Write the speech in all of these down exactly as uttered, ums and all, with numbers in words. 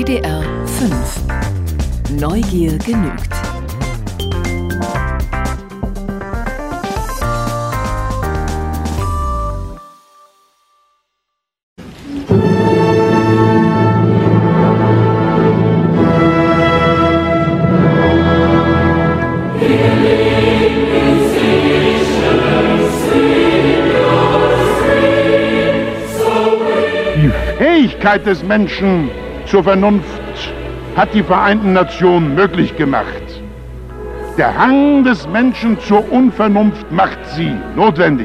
D D R fünf. Neugier genügt. Die Fähigkeit des Menschen zur Vernunft hat die Vereinten Nationen möglich gemacht. Der Hang des Menschen zur Unvernunft macht sie notwendig.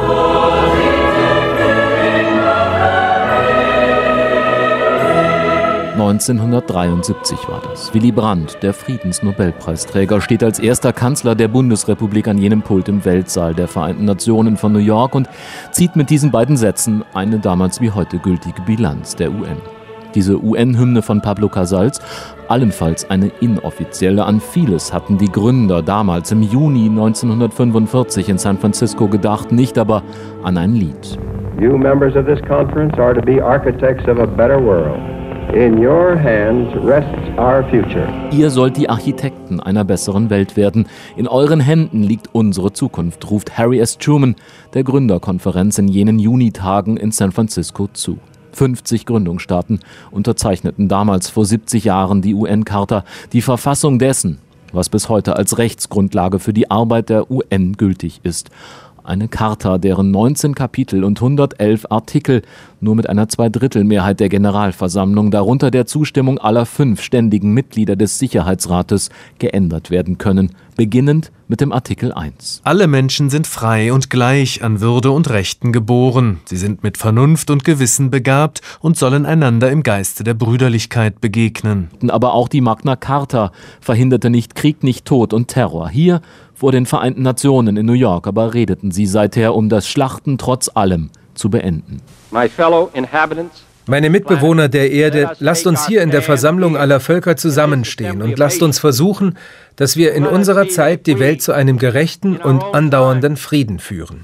neunzehnhundertdreiundsiebzig war das. Willy Brandt, der Friedensnobelpreisträger, steht als erster Kanzler der Bundesrepublik an jenem Pult im Weltsaal der Vereinten Nationen von New York und zieht mit diesen beiden Sätzen eine damals wie heute gültige Bilanz der U N. Diese U N-Hymne von Pablo Casals, allenfalls eine inoffizielle. An vieles hatten die Gründer damals im Juni neunzehnhundertfünfundvierzig in San Francisco gedacht, nicht aber an ein Lied. You members of this conference are to be architects of a better world. In your hands rests our future. Ihr sollt die Architekten einer besseren Welt werden. In euren Händen liegt unsere Zukunft, ruft Harry S. Truman der Gründerkonferenz in jenen Junitagen in San Francisco zu. fünfzig Gründungsstaaten unterzeichneten damals vor siebzig Jahren die U N-Charta, die Verfassung dessen, was bis heute als Rechtsgrundlage für die Arbeit der U N gültig ist. Eine Charta, deren neunzehn Kapitel und hundertelf Artikel nur mit einer Zweidrittelmehrheit der Generalversammlung, darunter der Zustimmung aller fünf ständigen Mitglieder des Sicherheitsrates, geändert werden können, beginnend mit dem Artikel eins. Alle Menschen sind frei und gleich an Würde und Rechten geboren. Sie sind mit Vernunft und Gewissen begabt und sollen einander im Geiste der Brüderlichkeit begegnen. Aber auch die Magna Carta verhinderte nicht Krieg, nicht Tod und Terror. Hier vor den Vereinten Nationen in New York aber redeten sie seither, um das Schlachten trotz allem zu beenden. Meine Mitbewohner der Erde, lasst uns hier in der Versammlung aller Völker zusammenstehen und lasst uns versuchen, dass wir in unserer Zeit die Welt zu einem gerechten und andauernden Frieden führen.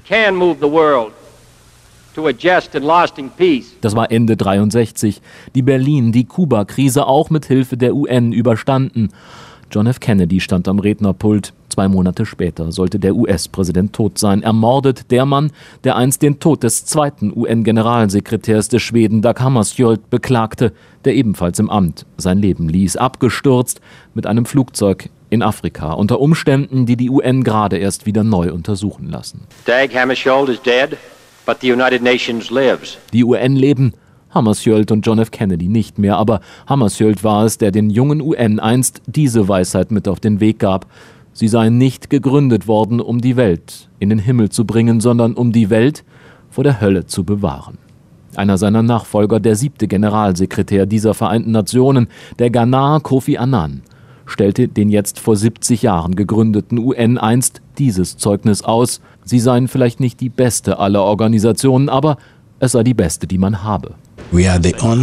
Das war Ende dreiundsechzig. Die Berlin-, die Kuba-Krise auch mit Hilfe der U N überstanden. John F. Kennedy stand am Rednerpult. Zwei Monate später sollte der U S-Präsident tot sein. Ermordet der Mann, der einst den Tod des zweiten U N-Generalsekretärs des Schweden Dag Hammarskjöld beklagte, der ebenfalls im Amt sein Leben ließ. Abgestürzt mit einem Flugzeug in Afrika, unter Umständen, die die U N gerade erst wieder neu untersuchen lassen. Dag Hammarskjöld is dead, but the United Nations lives. Die U N leben, Hammarskjöld und John F. Kennedy nicht mehr, aber Hammarskjöld war es, der den jungen U N einst diese Weisheit mit auf den Weg gab. Sie seien nicht gegründet worden, um die Welt in den Himmel zu bringen, sondern um die Welt vor der Hölle zu bewahren. Einer seiner Nachfolger, der siebte Generalsekretär dieser Vereinten Nationen, der Ghanaer Kofi Annan, stellte den jetzt vor siebzig Jahren gegründeten U N einst dieses Zeugnis aus. Sie seien vielleicht nicht die beste aller Organisationen, aber es sei die beste, die man habe. Wir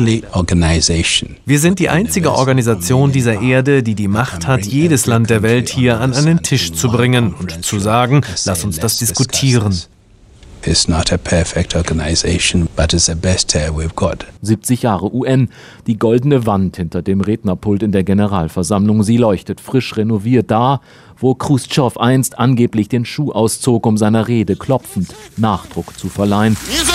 sind die einzige Organisation dieser Erde, die die Macht hat, jedes Land der Welt hier an einen Tisch zu bringen und zu sagen, lass uns das diskutieren. siebzig Jahre U N, die goldene Wand hinter dem Rednerpult in der Generalversammlung. Sie leuchtet frisch renoviert da, wo Khrushchev einst angeblich den Schuh auszog, um seiner Rede klopfend Nachdruck zu verleihen.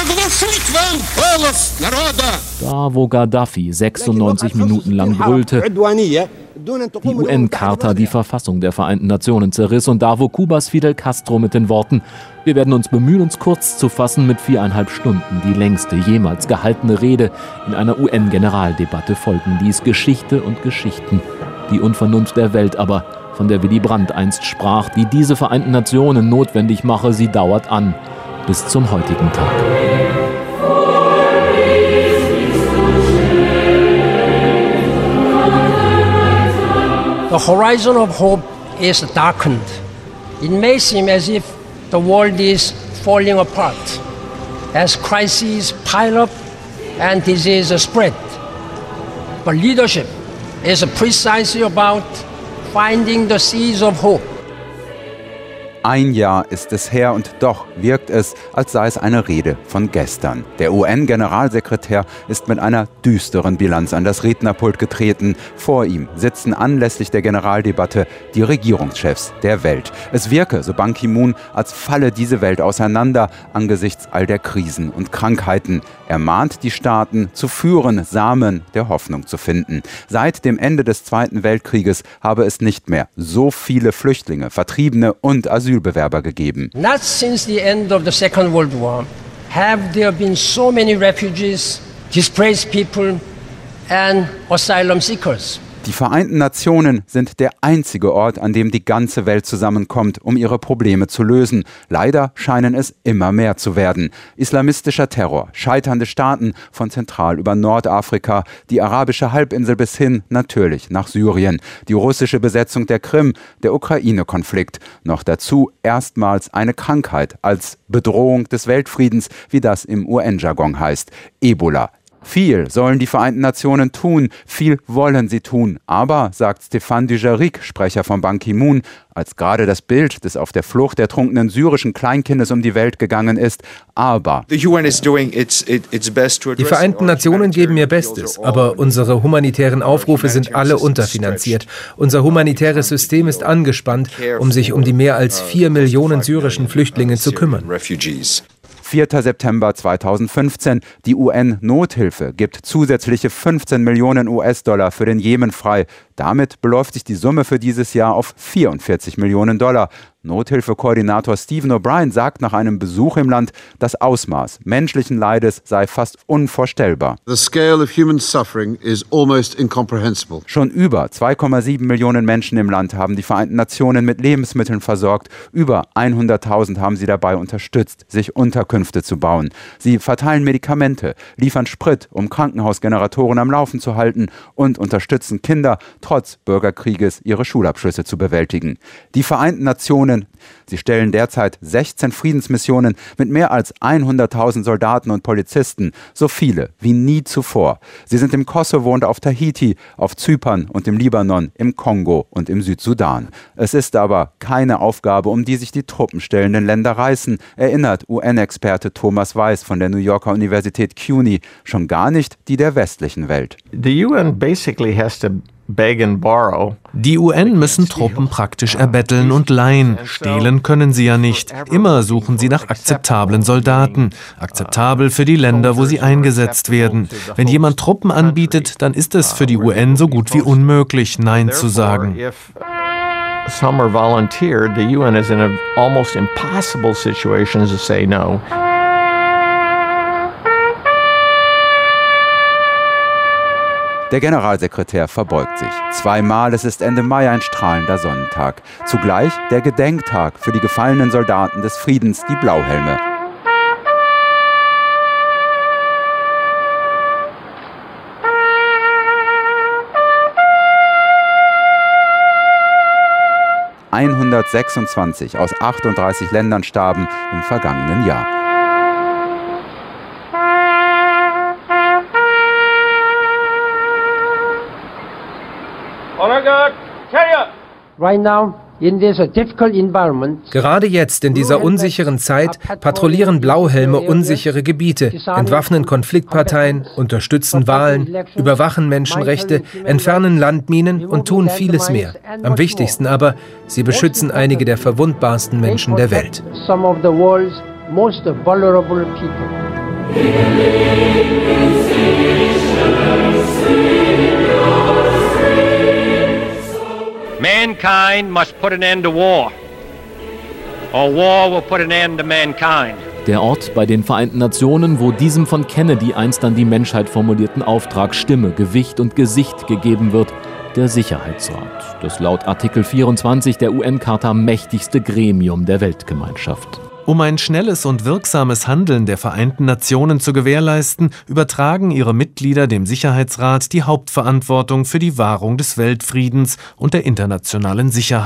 Da, wo Gaddafi sechsundneunzig Minuten lang brüllte, die U N-Charta, die Verfassung der Vereinten Nationen, zerriss, und da, wo Kubas Fidel Castro mit den Worten „Wir werden uns bemühen, uns kurz zu fassen" mit viereinhalb Stunden die längste jemals gehaltene Rede in einer U N-Generaldebatte folgen ließ. Geschichte und Geschichten, die Unvernunft der Welt aber, von der Willy Brandt einst sprach, die diese Vereinten Nationen notwendig mache, sie dauert an bis zum heutigen Tag. The horizon of hope is darkened. It may seem as if the world is falling apart as crises pile up and disease spread. But leadership is precisely about finding the seeds of hope. Ein Jahr ist es her und doch wirkt es, als sei es eine Rede von gestern. Der U N-Generalsekretär ist mit einer düsteren Bilanz an das Rednerpult getreten. Vor ihm sitzen anlässlich der Generaldebatte die Regierungschefs der Welt. Es wirke, so Ban Ki-moon, als falle diese Welt auseinander angesichts all der Krisen und Krankheiten. Er mahnt die Staaten zu führen, Samen der Hoffnung zu finden. Seit dem Ende des Zweiten Weltkrieges habe es nicht mehr so viele Flüchtlinge, Vertriebene und Asylbewerber gegeben. Not since the end of the Second World War have there been so many refugees, displaced people and asylum seekers. Die Vereinten Nationen sind der einzige Ort, an dem die ganze Welt zusammenkommt, um ihre Probleme zu lösen. Leider scheinen es immer mehr zu werden. Islamistischer Terror, scheiternde Staaten von Zentral über Nordafrika, die arabische Halbinsel bis hin natürlich nach Syrien, die russische Besetzung der Krim, der Ukraine-Konflikt. Noch dazu erstmals eine Krankheit als Bedrohung des Weltfriedens, wie das im U N-Jargon heißt, Ebola. Viel sollen die Vereinten Nationen tun, viel wollen sie tun. Aber, sagt Stéphane Dujarric, Sprecher von Ban Ki-moon, als gerade das Bild des auf der Flucht ertrunkenen syrischen Kleinkindes um die Welt gegangen ist, aber die Vereinten Nationen geben ihr Bestes, aber unsere humanitären Aufrufe sind alle unterfinanziert. Unser humanitäres System ist angespannt, um sich um die mehr als vier Millionen syrischen Flüchtlinge zu kümmern. vierter September zweitausendfünfzehn. Die U N-Nothilfe gibt zusätzliche fünfzehn Millionen U S-Dollar für den Jemen frei. Damit beläuft sich die Summe für dieses Jahr auf vierundvierzig Millionen Dollar. Nothilfekoordinator Stephen O'Brien sagt nach einem Besuch im Land, das Ausmaß menschlichen Leides sei fast unvorstellbar. The scale of human suffering is almost incomprehensible. Schon über zwei Komma sieben Millionen Menschen im Land haben die Vereinten Nationen mit Lebensmitteln versorgt. Über hunderttausend haben sie dabei unterstützt, sich Unterkünfte zu bauen. Sie verteilen Medikamente, liefern Sprit, um Krankenhausgeneratoren am Laufen zu halten und unterstützen Kinder, trotz Bürgerkrieges ihre Schulabschlüsse zu bewältigen. Die Vereinten Nationen, sie stellen derzeit sechzehn Friedensmissionen mit mehr als hunderttausend Soldaten und Polizisten, so viele wie nie zuvor. Sie sind im Kosovo und auf Tahiti, auf Zypern und im Libanon, im Kongo und im Südsudan. Es ist aber keine Aufgabe, um die sich die truppenstellenden Länder reißen, erinnert U N-Experte Thomas Weiß von der New Yorker Universität C U N Y, schon gar nicht die der westlichen Welt. The U N basically has to beg and borrow. Die U N müssen Truppen praktisch erbetteln und leihen. Stehlen können sie ja nicht. Immer suchen sie nach akzeptablen Soldaten. Akzeptabel für die Länder, wo sie eingesetzt werden. Wenn jemand Truppen anbietet, dann ist es für die U N so gut wie unmöglich, Nein zu sagen. Some are volunteered. The U N is in an almost impossible situation to say no. Der Generalsekretär verbeugt sich. Zweimal, es ist Ende Mai ein strahlender Sonnentag. Zugleich der Gedenktag für die gefallenen Soldaten des Friedens, die Blauhelme. hundertsechsundzwanzig aus achtunddreißig Ländern starben im vergangenen Jahr. Right now, in this difficult environment, gerade jetzt in dieser unsicheren Zeit patrouillieren Blauhelme unsichere Gebiete, entwaffnen Konfliktparteien, unterstützen Wahlen, überwachen Menschenrechte, entfernen Landminen und tun vieles mehr. Am wichtigsten aber, sie beschützen einige der verwundbarsten Menschen der Welt. some of the world's most vulnerable people. Mankind must put an end to war, or war will put an end to mankind. Der Ort bei den Vereinten Nationen, wo diesem von Kennedy einst an die Menschheit formulierten Auftrag Stimme, Gewicht und Gesicht gegeben wird, der Sicherheitsrat, das laut Artikel vierundzwanzig der U N-Charta mächtigste Gremium der Weltgemeinschaft. Um ein schnelles und wirksames Handeln der Vereinten Nationen zu gewährleisten, übertragen ihre Mitglieder dem Sicherheitsrat die Hauptverantwortung für die Wahrung des Weltfriedens und der internationalen Sicherheit.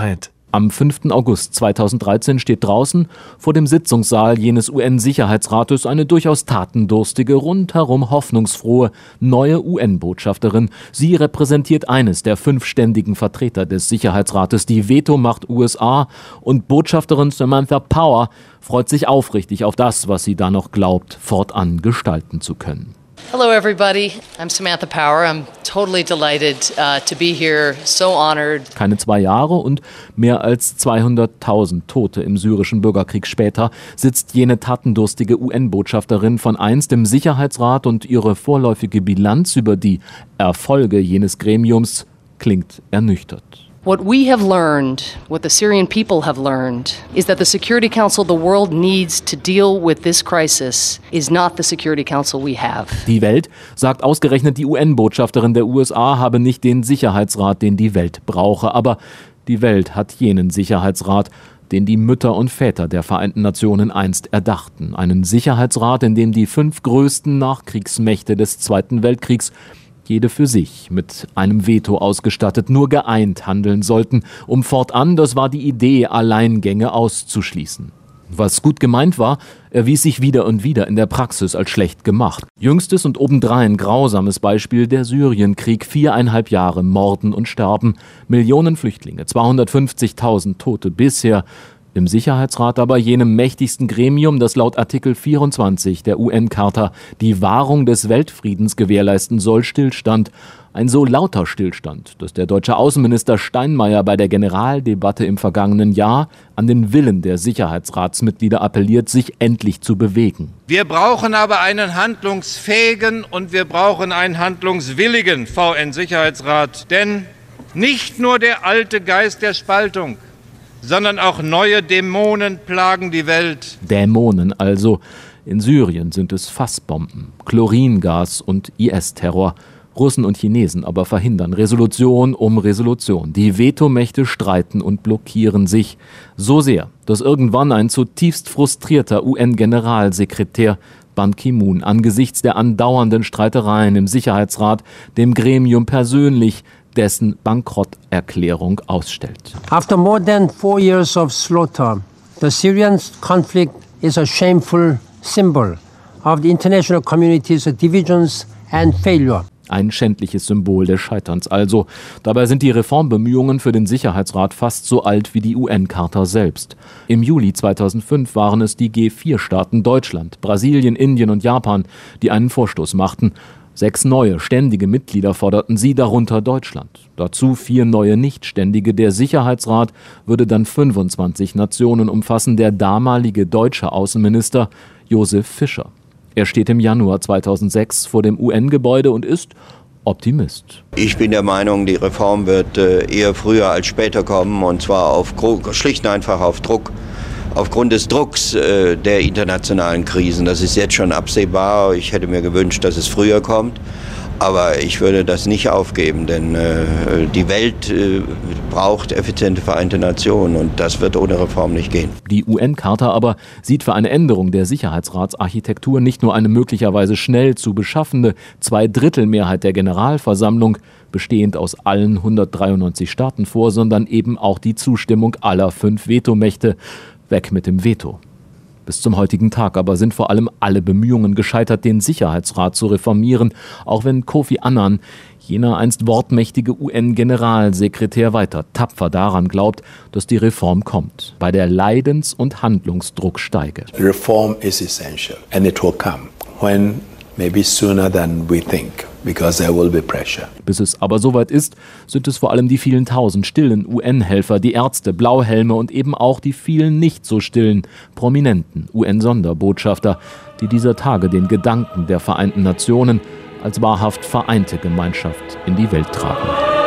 Am fünften August zweitausenddreizehn steht draußen vor dem Sitzungssaal jenes U N-Sicherheitsrates eine durchaus tatendurstige, rundherum hoffnungsfrohe neue U N-Botschafterin. Sie repräsentiert eines der fünf ständigen Vertreter des Sicherheitsrates, die Vetomacht U S A, und Botschafterin Samantha Power freut sich aufrichtig auf das, was sie da noch glaubt, fortan gestalten zu können. Hello everybody, I'm Samantha Power. I'm totally delighted uh, to be here, so honored. Keine zwei Jahre und mehr als zweihunderttausend Tote im syrischen Bürgerkrieg später sitzt jene tatendurstige U N-Botschafterin von einst im Sicherheitsrat und ihre vorläufige Bilanz über die Erfolge jenes Gremiums klingt ernüchtert. What we have learned, what the Syrian people have learned, is that the Security Council the world needs to deal with this crisis is not the Security Council we have. Die Welt, sagt ausgerechnet die U N-Botschafterin der U S A, habe nicht den Sicherheitsrat, den die Welt brauche. Aber die Welt hat jenen Sicherheitsrat, den die Mütter und Väter der Vereinten Nationen einst erdachten. Einen Sicherheitsrat, in dem die fünf größten Nachkriegsmächte des Zweiten Weltkriegs jede für sich mit einem Veto ausgestattet, nur geeint handeln sollten, um fortan, das war die Idee, Alleingänge auszuschließen. Was gut gemeint war, erwies sich wieder und wieder in der Praxis als schlecht gemacht. Jüngstes und obendrein grausames Beispiel der Syrienkrieg, viereinhalb Jahre Morden und Sterben, Millionen Flüchtlinge, zweihundertfünfzigtausend Tote bisher. Im Sicherheitsrat aber, jenem mächtigsten Gremium, das laut Artikel vierundzwanzig der U N-Charta die Wahrung des Weltfriedens gewährleisten soll, Stillstand. Ein so lauter Stillstand, dass der deutsche Außenminister Steinmeier bei der Generaldebatte im vergangenen Jahr an den Willen der Sicherheitsratsmitglieder appelliert, sich endlich zu bewegen. Wir brauchen aber einen handlungsfähigen und wir brauchen einen handlungswilligen V N-Sicherheitsrat. Denn nicht nur der alte Geist der Spaltung, sondern auch neue Dämonen plagen die Welt. Dämonen also. In Syrien sind es Fassbomben, Chloringas und I S-Terror. Russen und Chinesen aber verhindern Resolution um Resolution. Die Vetomächte streiten und blockieren sich so sehr, dass irgendwann ein zutiefst frustrierter U N-Generalsekretär Ban Ki-moon angesichts der andauernden Streitereien im Sicherheitsrat dem Gremium persönlich dessen Bankrotterklärung ausstellt. After more than four years of slaughter, the Syrian conflict is a shameful symbol of the international community's divisions and failure. Ein schändliches Symbol des Scheiterns also. Dabei sind die Reformbemühungen für den Sicherheitsrat fast so alt wie die U N-Charta selbst. Im Juli zweitausendfünf waren es die G vier Staaten Deutschland, Brasilien, Indien und Japan, die einen Vorstoß machten. Sechs neue ständige Mitglieder forderten sie, darunter Deutschland. Dazu vier neue Nichtständige. Der Sicherheitsrat würde dann fünfundzwanzig Nationen umfassen. Der damalige deutsche Außenminister Josef Fischer. Er steht im Januar zweitausendsechs vor dem U N-Gebäude und ist Optimist. Ich bin der Meinung, die Reform wird eher früher als später kommen, und zwar auf, schlicht und einfach auf Druck. Aufgrund des Drucks äh, der internationalen Krisen. Das ist jetzt schon absehbar. Ich hätte mir gewünscht, dass es früher kommt. Aber ich würde das nicht aufgeben, denn äh, die Welt äh, braucht effiziente Vereinte Nationen und das wird ohne Reform nicht gehen. Die U N-Charta aber sieht für eine Änderung der Sicherheitsratsarchitektur nicht nur eine möglicherweise schnell zu beschaffende Zweidrittelmehrheit der Generalversammlung, bestehend aus allen hundertdreiundneunzig Staaten vor, sondern eben auch die Zustimmung aller fünf Vetomächte. Weg mit dem Veto. Bis zum heutigen Tag aber sind vor allem alle Bemühungen gescheitert, den Sicherheitsrat zu reformieren, auch wenn Kofi Annan, jener einst wortmächtige U N-Generalsekretär, weiter tapfer daran glaubt, dass die Reform kommt, bei der Leidens- und Handlungsdruck steige. Reform is essential and it will come when maybe sooner than we think. Because there will be pressure. Bis es aber soweit ist, sind es vor allem die vielen tausend stillen U N-Helfer, die Ärzte, Blauhelme und eben auch die vielen nicht so stillen, prominenten U N-Sonderbotschafter, die dieser Tage den Gedanken der Vereinten Nationen als wahrhaft vereinte Gemeinschaft in die Welt tragen.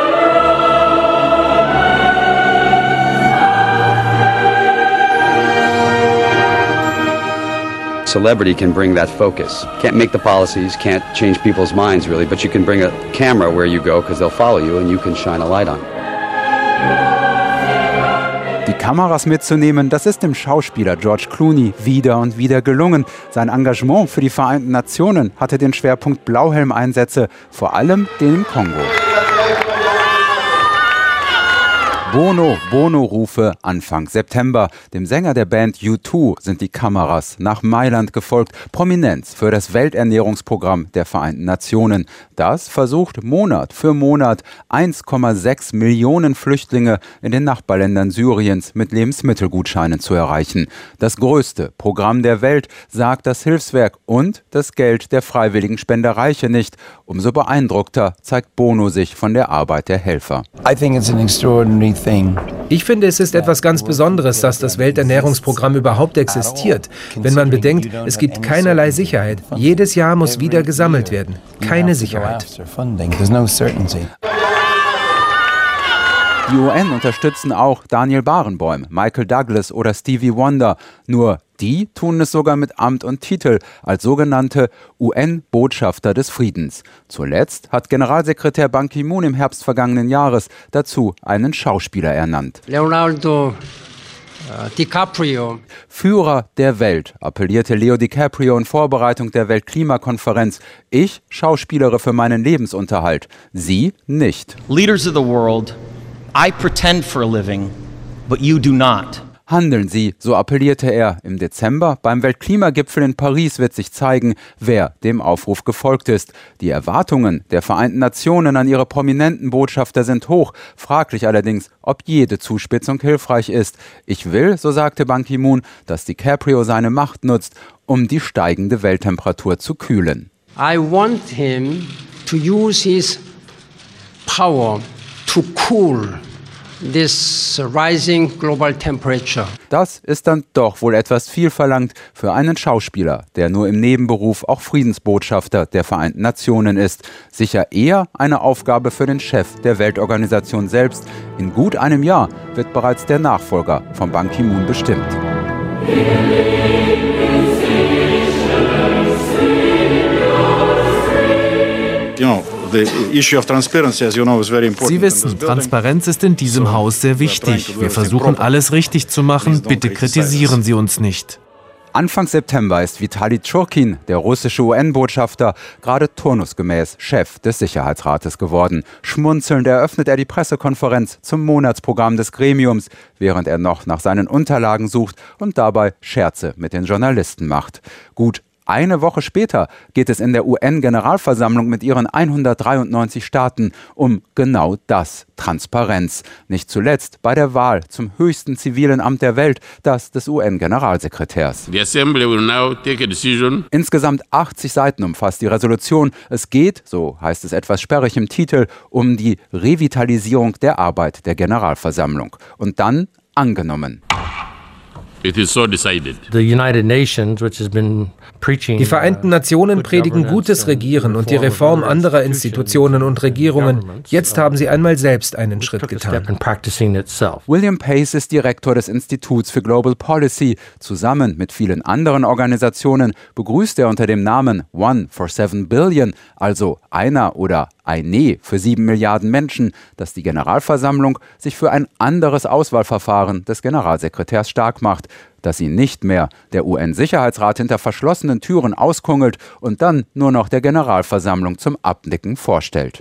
Celebrity can bring that focus. Can't make the policies, can't change people's minds really, but you can bring a camera where you go because they'll follow you and you can shine a light on. Die Kameras mitzunehmen, das ist dem Schauspieler George Clooney wieder und wieder gelungen. Sein Engagement für die Vereinten Nationen hatte den Schwerpunkt Blauhelmeinsätze, vor allem den im Kongo. Bono, Bono-Rufe Anfang September. Dem Sänger der Band U zwei sind die Kameras nach Mailand gefolgt. Prominenz für das Welternährungsprogramm der Vereinten Nationen. Das versucht Monat für Monat eins Komma sechs Millionen Flüchtlinge in den Nachbarländern Syriens mit Lebensmittelgutscheinen zu erreichen. Das größte Programm der Welt, sagt das Hilfswerk, und das Geld der freiwilligen Spender reiche nicht. Umso beeindruckter zeigt Bono sich von der Arbeit der Helfer. I think it's an extraordinary thing. Ich finde, es ist etwas ganz Besonderes, dass das Welternährungsprogramm überhaupt existiert. Wenn man bedenkt, es gibt keinerlei Sicherheit. Jedes Jahr muss wieder gesammelt werden. Keine Sicherheit. Die U N unterstützen auch Daniel Barenboim, Michael Douglas oder Stevie Wonder. Nur die tun es sogar mit Amt und Titel als sogenannte U N-Botschafter des Friedens. Zuletzt hat Generalsekretär Ban Ki-moon im Herbst vergangenen Jahres dazu einen Schauspieler ernannt. Leonardo DiCaprio. Führer der Welt, appellierte Leo DiCaprio in Vorbereitung der Weltklimakonferenz. Ich schauspielere für meinen Lebensunterhalt, Sie nicht. Leaders of the world, I pretend for a living, but you do not. Handeln Sie, so appellierte er. Im Dezember beim Weltklimagipfel in Paris wird sich zeigen, wer dem Aufruf gefolgt ist. Die Erwartungen der Vereinten Nationen an ihre prominenten Botschafter sind hoch. Fraglich allerdings, ob jede Zuspitzung hilfreich ist. Ich will, so sagte Ban Ki-moon, dass DiCaprio seine Macht nutzt, um die steigende Welttemperatur zu kühlen. I want him to use his power to cool this rising global temperature. Das ist dann doch wohl etwas viel verlangt für einen Schauspieler, der nur im Nebenberuf auch Friedensbotschafter der Vereinten Nationen ist. Sicher eher eine Aufgabe für den Chef der Weltorganisation selbst. In gut einem Jahr wird bereits der Nachfolger von Ban Ki-moon bestimmt. You know, the issue of transparency, as you know, is very important. Sie wissen, Transparenz ist in diesem Haus sehr wichtig. Wir versuchen, alles richtig zu machen. Bitte kritisieren Sie uns nicht. Anfang September ist Vitali Churkin, der russische U N-Botschafter, gerade turnusgemäß Chef des Sicherheitsrates geworden. Schmunzelnd eröffnet er die Pressekonferenz zum Monatsprogramm des Gremiums, während er noch nach seinen Unterlagen sucht und dabei Scherze mit den Journalisten macht. Gut eine Woche später geht es in der U N-Generalversammlung mit ihren hundertdreiundneunzig Staaten um genau das, Transparenz. Nicht zuletzt bei der Wahl zum höchsten zivilen Amt der Welt, das des U N-Generalsekretärs. The Assembly will now take a decision. Insgesamt achtzig Seiten umfasst die Resolution. Es geht, so heißt es etwas sperrig im Titel, um die Revitalisierung der Arbeit der Generalversammlung. Und dann angenommen. It is so decided. The United Nations, which has been preaching, die Vereinten Nationen predigen gutes Regieren und die Reform anderer Institutionen und Regierungen. Jetzt haben sie einmal selbst einen Schritt getan. William Pace ist Direktor des Instituts für Global Policy. Zusammen mit vielen anderen Organisationen begrüßt er unter dem Namen One for Seven Billion, also einer oder eine für sieben Milliarden Menschen, dass die Generalversammlung sich für ein anderes Auswahlverfahren des Generalsekretärs stark macht, dass sie nicht mehr der U N-Sicherheitsrat hinter verschlossenen Türen auskungelt und dann nur noch der Generalversammlung zum Abnicken vorstellt.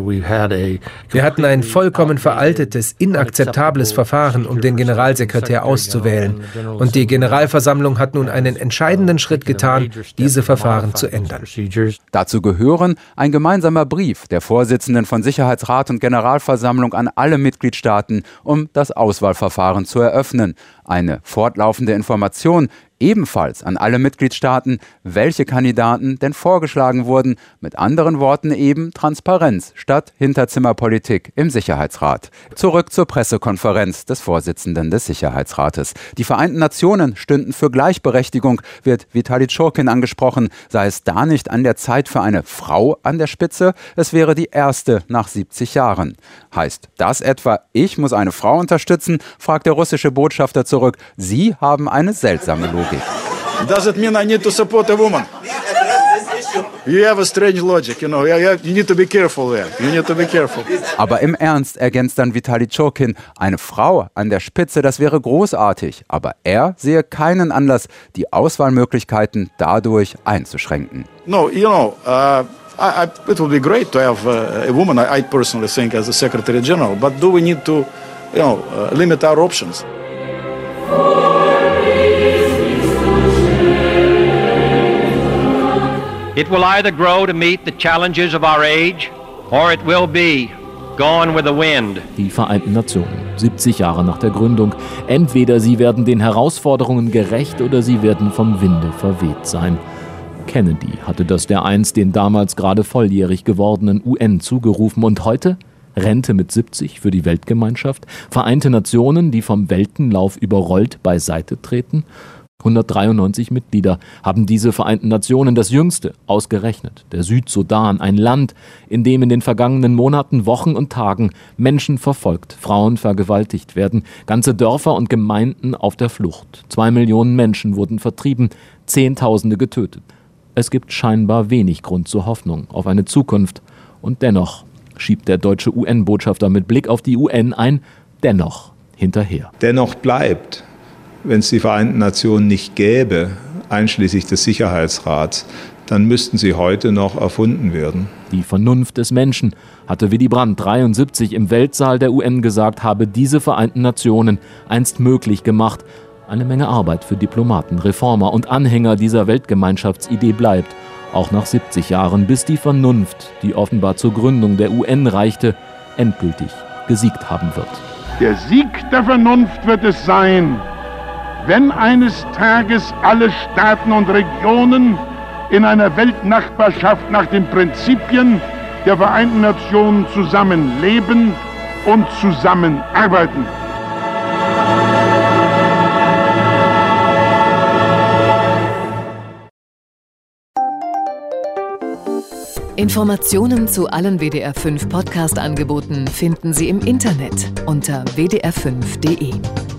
Wir hatten ein vollkommen veraltetes, inakzeptables Verfahren, um den Generalsekretär auszuwählen. Und die Generalversammlung hat nun einen entscheidenden Schritt getan, diese Verfahren zu ändern. Dazu gehören ein gemeinsamer Brief der Vorsitzenden von Sicherheitsrat und Generalversammlung an alle Mitgliedstaaten, um das Auswahlverfahren zu eröffnen. Eine fortlaufende Information ebenfalls an alle Mitgliedstaaten, welche Kandidaten denn vorgeschlagen wurden. Mit anderen Worten eben Transparenz statt Hinterzimmerpolitik im Sicherheitsrat. Zurück zur Pressekonferenz des Vorsitzenden des Sicherheitsrates. Die Vereinten Nationen stünden für Gleichberechtigung, wird Vitali Churkin angesprochen. Sei es da nicht an der Zeit für eine Frau an der Spitze? Es wäre die erste nach siebzig Jahren. Heißt das etwa, ich muss eine Frau unterstützen? Fragt der russische Botschafter zurück. Sie haben eine seltsame Logik. Does it mean I need to support a woman? You have a strange logic, you know. You need to be careful there. You need to be careful. Aber im Ernst ergänzt dann Vitali Churkin, eine Frau an der Spitze, das wäre großartig. Aber er sehe keinen Anlass, die Auswahlmöglichkeiten dadurch einzuschränken. No, you know, uh, I, I, it would be great to have uh, a woman, I, I personally think, as a Secretary General. But do we need to you know, uh, limit our options. It will either grow to meet the challenges of our age, or it will be gone with the wind. Die Vereinten Nationen, siebzig Jahre nach der Gründung. Entweder sie werden den Herausforderungen gerecht oder sie werden vom Winde verweht sein. Kennedy hatte das dereinst den damals gerade volljährig gewordenen U N zugerufen. Und heute? Rente mit siebzig für die Weltgemeinschaft? Vereinte Nationen, die vom Weltenlauf überrollt beiseite treten? hundertdreiundneunzig Mitglieder haben diese Vereinten Nationen, das jüngste, ausgerechnet. Der Südsudan, ein Land, in dem in den vergangenen Monaten, Wochen und Tagen Menschen verfolgt, Frauen vergewaltigt werden, ganze Dörfer und Gemeinden auf der Flucht. Zwei Millionen Menschen wurden vertrieben, Zehntausende getötet. Es gibt scheinbar wenig Grund zur Hoffnung auf eine Zukunft. Und dennoch schiebt der deutsche U N-Botschafter mit Blick auf die U N ein Dennoch hinterher. Dennoch bleibt, wenn es die Vereinten Nationen nicht gäbe, einschließlich des Sicherheitsrats, dann müssten sie heute noch erfunden werden. Die Vernunft des Menschen, hatte Willy Brandt dreiundsiebzig im Weltsaal der U N gesagt, habe diese Vereinten Nationen einst möglich gemacht. Eine Menge Arbeit für Diplomaten, Reformer und Anhänger dieser Weltgemeinschaftsidee bleibt, auch nach siebzig Jahren, bis die Vernunft, die offenbar zur Gründung der U N reichte, endgültig gesiegt haben wird. Der Sieg der Vernunft wird es sein, wenn eines Tages alle Staaten und Regionen in einer Weltnachbarschaft nach den Prinzipien der Vereinten Nationen zusammenleben und zusammenarbeiten. Informationen zu allen W D R fünf Podcast-Angeboten finden Sie im Internet unter w d r fünf punkt d e.